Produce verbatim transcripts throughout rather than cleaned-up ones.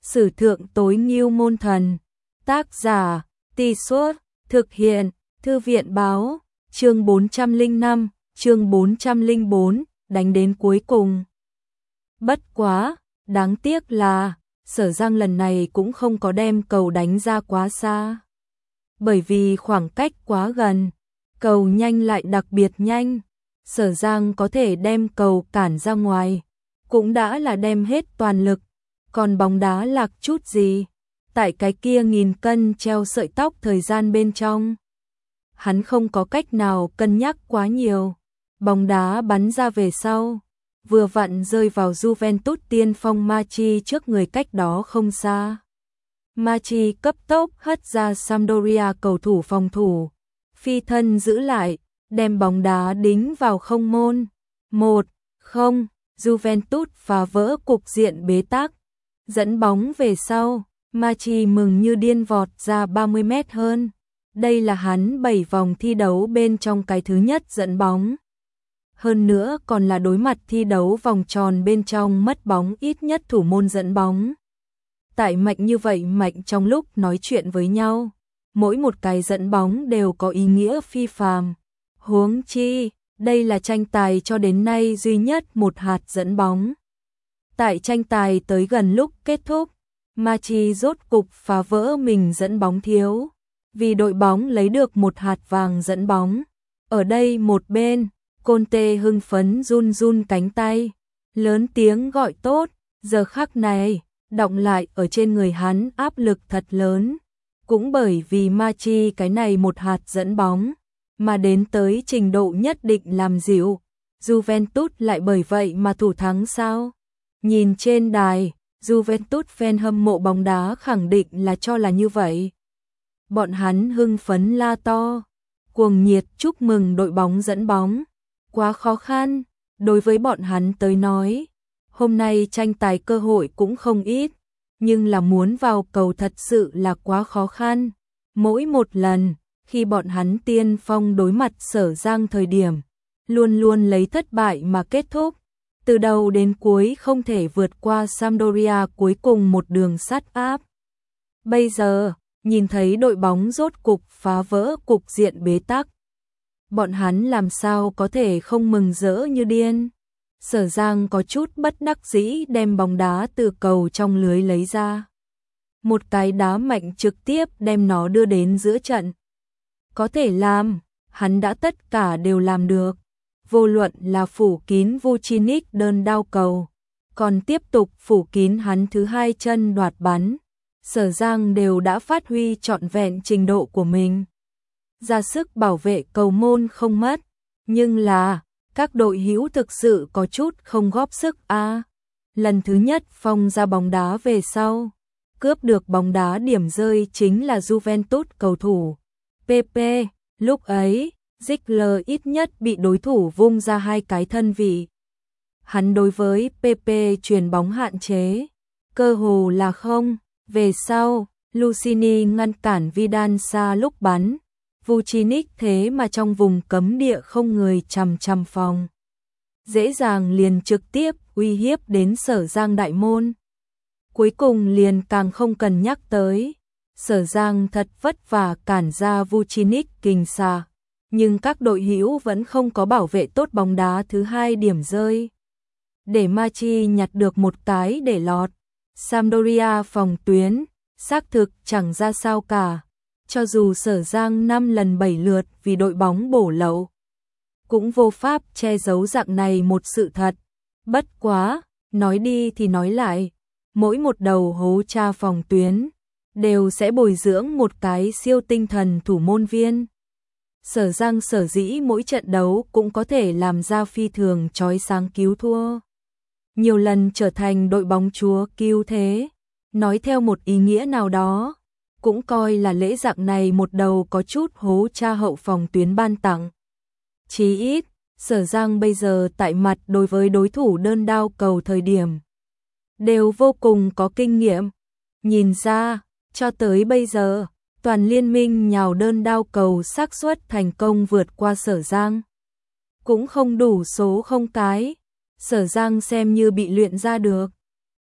Sử thượng tối ngưu môn thần. Tác giả, Tì Suốt, thực hiện, Thư viện báo, chương bốn trăm lẻ năm, chương bốn trăm lẻ bốn, đánh đến cuối cùng. Bất quá, đáng tiếc là, Sở Giang lần này cũng không có đem cầu đánh ra quá xa. Bởi vì khoảng cách quá gần, cầu nhanh lại đặc biệt nhanh, Sở Giang có thể đem cầu cản ra ngoài, cũng đã là đem hết toàn lực, còn bóng đá lạc chút gì, tại cái kia nghìn cân treo sợi tóc thời gian bên trong. Hắn không có cách nào cân nhắc quá nhiều, bóng đá bắn ra về sau, vừa vặn rơi vào Juventus tiên phong Machi trước người cách đó không xa. Machi cấp tốc hất ra Sampdoria cầu thủ phòng thủ, phi thân giữ lại, đem bóng đá đính vào không môn. một không, Juventus phá vỡ cục diện bế tắc, dẫn bóng về sau, Machi mừng như điên vọt ra ba mươi mét hơn. Đây là hắn bảy vòng thi đấu bên trong cái thứ nhất dẫn bóng. Hơn nữa còn là đối mặt thi đấu vòng tròn bên trong mất bóng ít nhất thủ môn dẫn bóng. Tại mạnh như vậy mạnh trong lúc nói chuyện với nhau, mỗi một cái dẫn bóng đều có ý nghĩa phi phàm. Huống chi, đây là tranh tài cho đến nay duy nhất một hạt dẫn bóng. Tại tranh tài tới gần lúc kết thúc, Machi rốt cục phá vỡ mình dẫn bóng thiếu, vì đội bóng lấy được một hạt vàng dẫn bóng. Ở đây một bên, Conte hưng phấn run run cánh tay, lớn tiếng gọi tốt, giờ khắc này, đọng lại ở trên người hắn áp lực thật lớn, cũng bởi vì Machi cái này một hạt dẫn bóng, mà đến tới trình độ nhất định làm dịu, Juventus lại bởi vậy mà thủ thắng sao? Nhìn trên đài, Juventus fan hâm mộ bóng đá khẳng định là cho là như vậy. Bọn hắn hưng phấn la to, cuồng nhiệt chúc mừng đội bóng dẫn bóng. Quá khó khăn, đối với bọn hắn tới nói, hôm nay tranh tài cơ hội cũng không ít, nhưng là muốn vào cầu thật sự là quá khó khăn. Mỗi một lần, khi bọn hắn tiên phong đối mặt Sở Giang thời điểm, luôn luôn lấy thất bại mà kết thúc. Từ đầu đến cuối không thể vượt qua Sampdoria cuối cùng một đường sắt áp. Bây giờ, nhìn thấy đội bóng rốt cục phá vỡ cục diện bế tắc, bọn hắn làm sao có thể không mừng rỡ như điên. Sở Giang có chút bất đắc dĩ đem bóng đá từ cầu trong lưới lấy ra. Một cái đá mạnh trực tiếp đem nó đưa đến giữa trận. Có thể làm, hắn đã tất cả đều làm được. Vô luận là phủ kín Vucinic đơn đao cầu, còn tiếp tục phủ kín hắn thứ hai chân đoạt bắn, Sở Giang đều đã phát huy trọn vẹn trình độ của mình. Ra sức bảo vệ cầu môn không mất, nhưng là, các đội hữu thực sự có chút không góp sức a. À, lần thứ nhất phong ra bóng đá về sau, cướp được bóng đá điểm rơi chính là Juventus cầu thủ. pê pê, lúc ấy, Ziegler ít nhất bị đối thủ vung ra hai cái thân vị. Hắn đối với pê pê chuyền bóng hạn chế, cơ hồ là không. Về sau, Lucini ngăn cản Vidal xa lúc bắn, Vucinic thế mà trong vùng cấm địa không người chằm chằm phòng, dễ dàng liền trực tiếp uy hiếp đến Sở Giang đại môn. Cuối cùng liền càng không cần nhắc tới, Sở Giang thật vất vả cản ra Vucinic kình xà, nhưng các đội hữu vẫn không có bảo vệ tốt bóng đá thứ hai điểm rơi, để Machi nhặt được một cái để lọt. Sampdoria phòng tuyến, xác thực chẳng ra sao cả, cho dù Sở Giang năm lần bảy lượt vì đội bóng bổ lậu, cũng vô pháp che giấu dạng này một sự thật. Bất quá, nói đi thì nói lại, mỗi một đầu hố tra phòng tuyến, đều sẽ bồi dưỡng một cái siêu tinh thần thủ môn viên. Sở Giang sở dĩ mỗi trận đấu cũng có thể làm ra phi thường chói sáng cứu thua, nhiều lần trở thành đội bóng chúa cứu thế, nói theo một ý nghĩa nào đó, cũng coi là lễ dạng này một đầu có chút hố tra hậu phòng tuyến ban tặng. Chí ít, Sở Giang bây giờ tại mặt đối với đối thủ đơn đao cầu thời điểm, đều vô cùng có kinh nghiệm. Nhìn ra, cho tới bây giờ, toàn liên minh nhào đơn đao cầu xác suất thành công vượt qua Sở Giang cũng không đủ số không cái. Sở Giang xem như bị luyện ra được.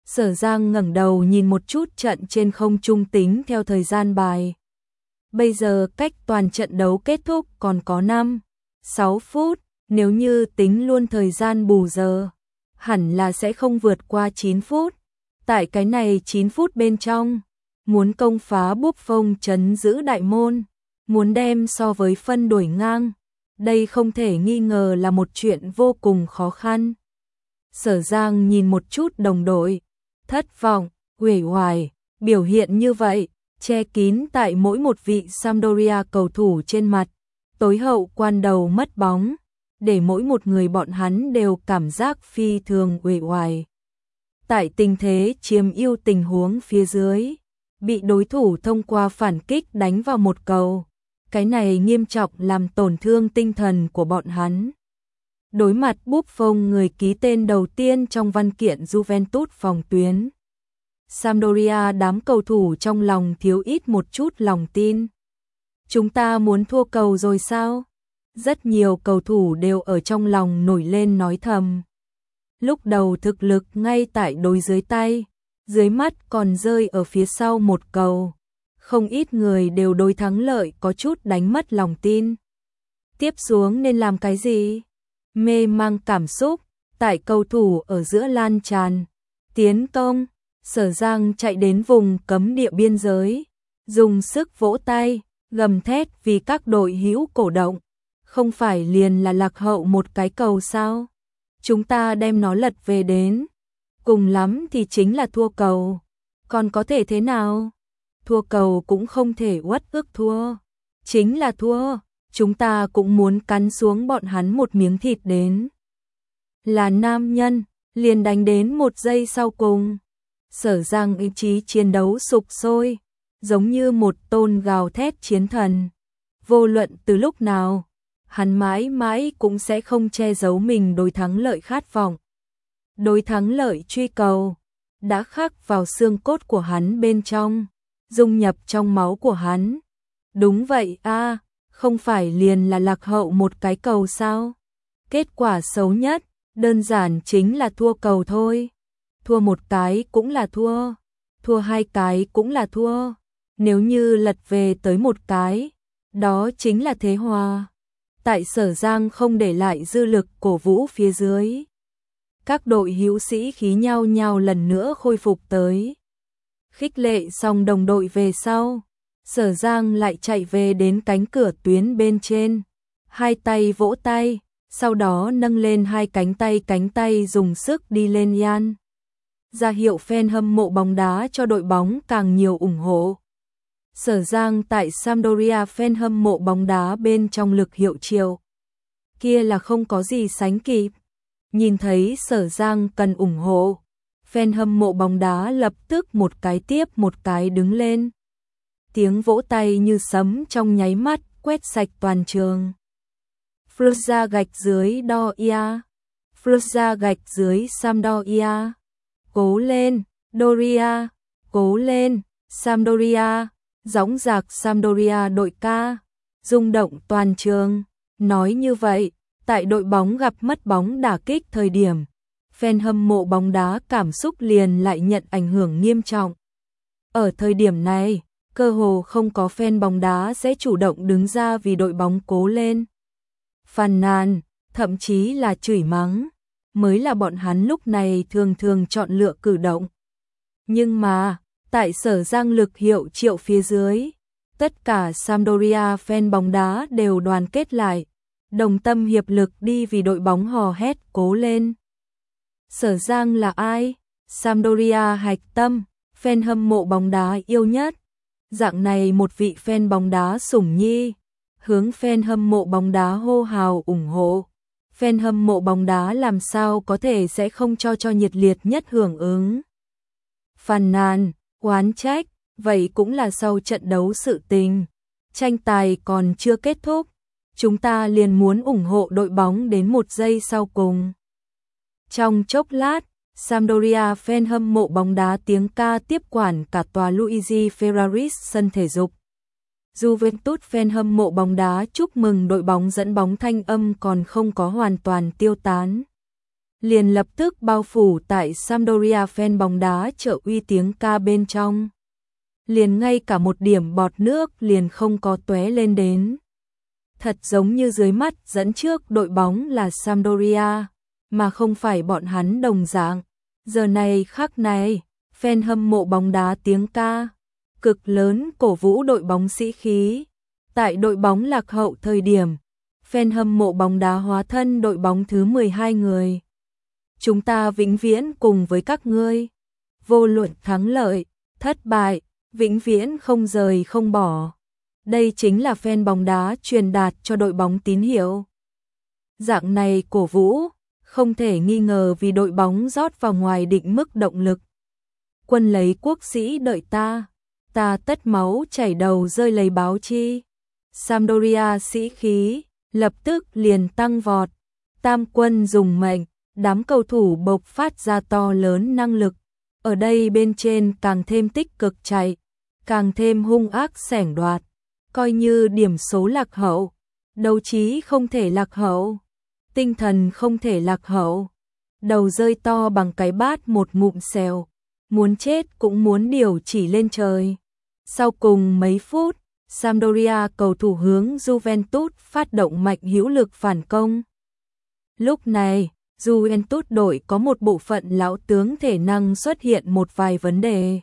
Sở Giang ngẩng đầu nhìn một chút trận trên không trung tính theo thời gian bài. Bây giờ cách toàn trận đấu kết thúc còn có năm, sáu phút, nếu như tính luôn thời gian bù giờ, hẳn là sẽ không vượt qua chín phút. Tại cái này chín phút bên trong, muốn công phá Buffon trấn giữ đại môn, muốn đem so với phân đuổi ngang, đây không thể nghi ngờ là một chuyện vô cùng khó khăn. Sở Giang nhìn một chút đồng đội, thất vọng, uể oải, biểu hiện như vậy, che kín tại mỗi một vị Sampdoria cầu thủ trên mặt, tối hậu quan đầu mất bóng, để mỗi một người bọn hắn đều cảm giác phi thường uể oải. Tại tình thế chiếm ưu tình huống phía dưới, bị đối thủ thông qua phản kích đánh vào một cầu, cái này nghiêm trọng làm tổn thương tinh thần của bọn hắn. Đối mặt Buffon, người ký tên đầu tiên trong văn kiện Juventus phòng tuyến, Sampdoria đám cầu thủ trong lòng thiếu ít một chút lòng tin. Chúng ta muốn thua cầu rồi sao? Rất nhiều cầu thủ đều ở trong lòng nổi lên nói thầm. Lúc đầu thực lực ngay tại đôi dưới tay, dưới mắt còn rơi ở phía sau một cầu. Không ít người đều đối thắng lợi có chút đánh mất lòng tin. Tiếp xuống nên làm cái gì? Mê mang cảm xúc, tại cầu thủ ở giữa lan tràn. Tiến công, Sở Giang chạy đến vùng cấm địa biên giới, dùng sức vỗ tay, gầm thét vì các đội hữu cổ động. Không phải liền là lạc hậu một cái cầu sao? Chúng ta đem nó lật về đến. Cùng lắm thì chính là thua cầu. Còn có thể thế nào? Thua cầu cũng không thể uất ức thua. Chính là thua, chúng ta cũng muốn cắn xuống bọn hắn một miếng thịt đến. Là nam nhân, liền đánh đến một giây sau cùng. Sở Giang ý chí chiến đấu sục sôi, giống như một tôn gào thét chiến thần. Vô luận từ lúc nào, hắn mãi mãi cũng sẽ không che giấu mình đối thắng lợi khát vọng. Đối thắng lợi truy cầu, đã khắc vào xương cốt của hắn bên trong, dung nhập trong máu của hắn. Đúng vậy a, không phải liền là lạc hậu một cái cầu sao? Kết quả xấu nhất, đơn giản chính là thua cầu thôi. Thua một cái cũng là thua, thua hai cái cũng là thua. Nếu như lật về tới một cái, đó chính là thế hòa. Tại Sở Giang không để lại dư lực cổ vũ phía dưới, các đội hữu sĩ khí nhau nhau lần nữa khôi phục tới. Khích lệ xong đồng đội về sau, Sở Giang lại chạy về đến cánh cửa tuyến bên trên, hai tay vỗ tay, sau đó nâng lên hai cánh tay cánh tay dùng sức đi lên yan, ra hiệu fan hâm mộ bóng đá cho đội bóng càng nhiều ủng hộ. Sở Giang tại Sampdoria fan hâm mộ bóng đá bên trong lực hiệu triệu kia là không có gì sánh kịp. Nhìn thấy Sở Giang cần ủng hộ, fan hâm mộ bóng đá lập tức một cái tiếp một cái đứng lên. Tiếng vỗ tay như sấm trong nháy mắt quét sạch toàn trường. Forza gạch dưới Doria, Forza gạch dưới Sampdoria. Cố lên, Doria, cố lên, Sampdoria. Dõng dạc Sampdoria đội ca, rung động toàn trường. Nói như vậy, tại đội bóng gặp mất bóng đả kích thời điểm, fan hâm mộ bóng đá cảm xúc liền lại nhận ảnh hưởng nghiêm trọng. Ở thời điểm này, cơ hồ không có fan bóng đá sẽ chủ động đứng ra vì đội bóng cố lên. Phàn nàn, thậm chí là chửi mắng, mới là bọn hắn lúc này thường thường chọn lựa cử động. Nhưng mà, tại Sở Giang lực hiệu triệu phía dưới, tất cả Sampdoria fan bóng đá đều đoàn kết lại, đồng tâm hiệp lực đi vì đội bóng hò hét cố lên. Sở Giang là ai? Sampdoria hạch tâm, fan hâm mộ bóng đá yêu nhất. Dạng này một vị fan bóng đá sủng nhi, hướng fan hâm mộ bóng đá hô hào ủng hộ. Fan hâm mộ bóng đá làm sao có thể sẽ không cho cho nhiệt liệt nhất hưởng ứng. Phàn nàn, oán trách, vậy cũng là sau trận đấu sự tình. Tranh tài còn chưa kết thúc, chúng ta liền muốn ủng hộ đội bóng đến một giây sau cùng. Trong chốc lát, Sampdoria fan hâm mộ bóng đá tiếng ca tiếp quản cả tòa Luigi Ferraris sân thể dục. Juventus fan hâm mộ bóng đá chúc mừng đội bóng dẫn bóng thanh âm còn không có hoàn toàn tiêu tán. liền lập tức bao phủ tại Sampdoria fan bóng đá trợ uy tiếng ca bên trong. Liền ngay cả một điểm bọt nước liền không có tóe lên đến. Thật giống như dưới mắt dẫn trước đội bóng là Sampdoria, mà không phải bọn hắn đồng dạng. Giờ này khắc này, fan hâm mộ bóng đá tiếng ca cực lớn cổ vũ đội bóng sĩ khí. Tại đội bóng lạc hậu thời điểm, fan hâm mộ bóng đá hóa thân đội bóng thứ mười hai người. Chúng ta vĩnh viễn cùng với các ngươi. Vô luận thắng lợi, thất bại, vĩnh viễn không rời không bỏ. Đây chính là fan bóng đá truyền đạt cho đội bóng tín hiệu. Dạng này cổ vũ, không thể nghi ngờ vì đội bóng rót vào ngoài định mức động lực. Quân lấy quốc sĩ đợi ta, ta tất máu chảy đầu rơi lấy báo chi. Sampdoria sĩ khí, lập tức liền tăng vọt. Tam quân dùng mệnh, đám cầu thủ bộc phát ra to lớn năng lực. Ở đây bên trên càng thêm tích cực chạy, càng thêm hung ác xẻng đoạt. Coi như điểm số lạc hậu, đấu trí không thể lạc hậu, tinh thần không thể lạc hậu. Đầu rơi to bằng cái bát một ngụm xèo, muốn chết cũng muốn điều chỉ lên trời. Sau cùng mấy phút, Sampdoria cầu thủ hướng Juventus phát động mạnh hữu lực phản công. Lúc này, Juventus đội có một bộ phận lão tướng thể năng xuất hiện một vài vấn đề.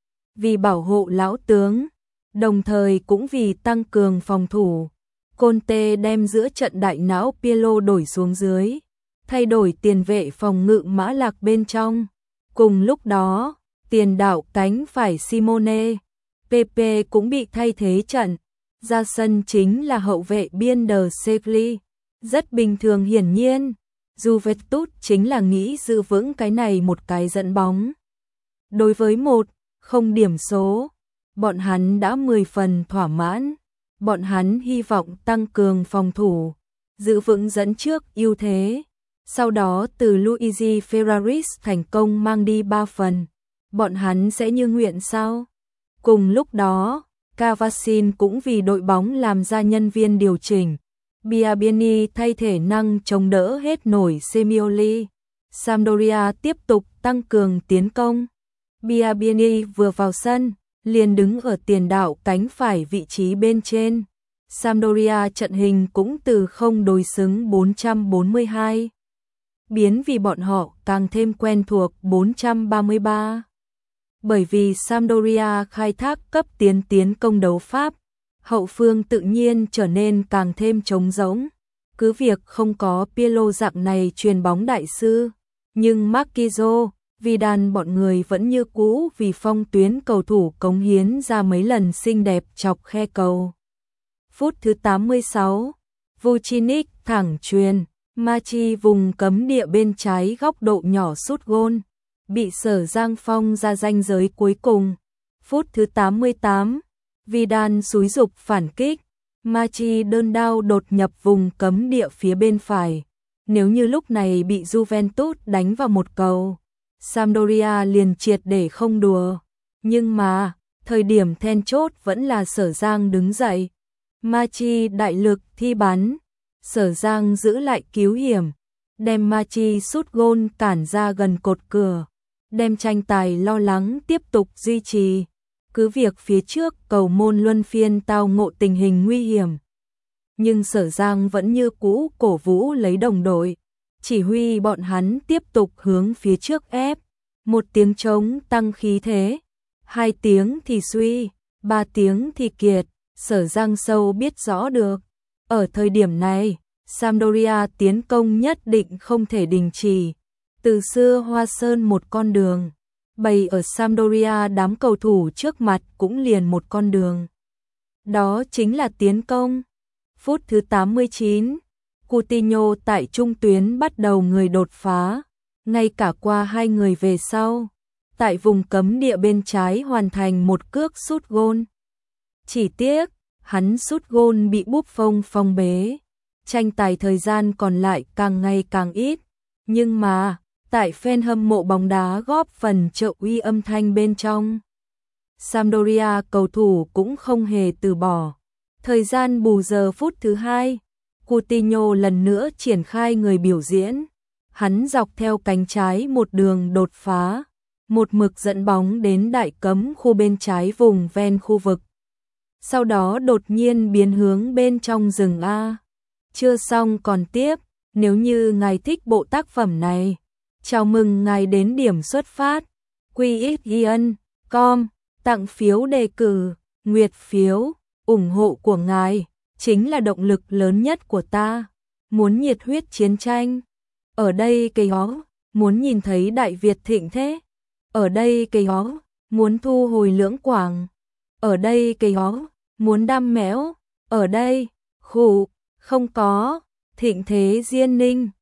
Vì bảo hộ lão tướng, đồng thời cũng vì tăng cường phòng thủ, Conte đem giữa trận đại não Pirlo đổi xuống dưới, thay đổi tiền vệ phòng ngự Mã Lạc bên trong. Cùng lúc đó, tiền đạo cánh phải Simone Pepe cũng bị thay thế trận, ra sân chính là hậu vệ biên De Segli. Rất bình thường, hiển nhiên, Juventus chính là nghĩ giữ vững cái này một cái dẫn bóng. Đối với một không điểm số, bọn hắn đã mười phần thỏa mãn. Bọn hắn hy vọng tăng cường phòng thủ, giữ vững dẫn trước ưu thế. Sau đó từ Luigi Ferraris thành công mang đi ba phần. Bọn hắn sẽ như nguyện sao? Cùng lúc đó, Cavasin cũng vì đội bóng làm ra nhân viên điều chỉnh. Biabiani thay thể năng chống đỡ hết nổi Semioli. Sampdoria tiếp tục tăng cường tiến công. Biabiani vừa vào sân, liền đứng ở tiền đạo cánh phải vị trí bên trên. Sampdoria trận hình cũng từ không đối xứng bốn trăm bốn mươi hai. Biến vì bọn họ càng thêm quen thuộc bốn trăm ba mươi ba. Bởi vì Sampdoria khai thác cấp tiến tiến công đấu pháp, hậu phương tự nhiên trở nên càng thêm trống rỗng. Cứ việc không có Pirlo dạng này truyền bóng đại sư, nhưng Marquinhos, Vidal bọn người vẫn như cũ vì phong tuyến cầu thủ cống hiến ra mấy lần xinh đẹp chọc khe cầu. Phút thứ tám mươi sáu, Vucinic thẳng chuyền, Machi vùng cấm địa bên trái góc độ nhỏ sút gôn, bị Sở Giang Phong ra ranh giới cuối cùng. Phút thứ tám mươi tám, Vidal xúi dục phản kích, Machi đơn đao đột nhập vùng cấm địa phía bên phải. Nếu như lúc này bị Juventus đánh vào một cầu, Sampdoria liền triệt để không đùa. Nhưng mà, thời điểm then chốt vẫn là Sở Giang đứng dậy. Machi đại lực thi bắn, Sở Giang giữ lại cứu hiểm, đem Machi sút gôn cản ra gần cột cửa, đem tranh tài lo lắng tiếp tục duy trì. Cứ việc phía trước cầu môn luân phiên tao ngộ tình hình nguy hiểm, nhưng Sở Giang vẫn như cũ cổ vũ lấy đồng đội, chỉ huy bọn hắn tiếp tục hướng phía trước ép. Một tiếng trống tăng khí thế, hai tiếng thì suy, ba tiếng thì kiệt. Sở Giang sâu biết rõ được, ở thời điểm này, Sampdoria tiến công nhất định không thể đình chỉ. Từ xưa Hoa Sơn một con đường, bày ở Sampdoria đám cầu thủ trước mặt cũng liền một con đường. Đó chính là tiến công. Phút thứ tám mươi chín, Coutinho tại trung tuyến bắt đầu người đột phá, ngay cả qua hai người về sau, tại vùng cấm địa bên trái hoàn thành một cước sút gôn. Chỉ tiếc, hắn sút gôn bị Buffon phong bế. Tranh tài thời gian còn lại càng ngày càng ít, nhưng mà, tại fan hâm mộ bóng đá góp phần trợ uy âm thanh bên trong, Sampdoria cầu thủ cũng không hề từ bỏ. Thời gian bù giờ phút thứ hai, Coutinho lần nữa triển khai người biểu diễn, hắn dọc theo cánh trái một đường đột phá, một mực dẫn bóng đến đại cấm khu bên trái vùng ven khu vực. Sau đó đột nhiên biến hướng bên trong rừng A. Chưa xong còn tiếp, nếu như ngài thích bộ tác phẩm này, chào mừng ngài đến điểm xuất phát, quy ích yên com, tặng phiếu đề cử, nguyệt phiếu, ủng hộ của ngài, chính là động lực lớn nhất của ta. Muốn nhiệt huyết chiến tranh, ở đây cây ó, muốn nhìn thấy Đại Việt thịnh thế, ở đây cây ó, muốn thu hồi Lưỡng Quảng, ở đây cây ó, muốn đam mẽo, ở đây, khủ, không có, thịnh thế Diên Ninh.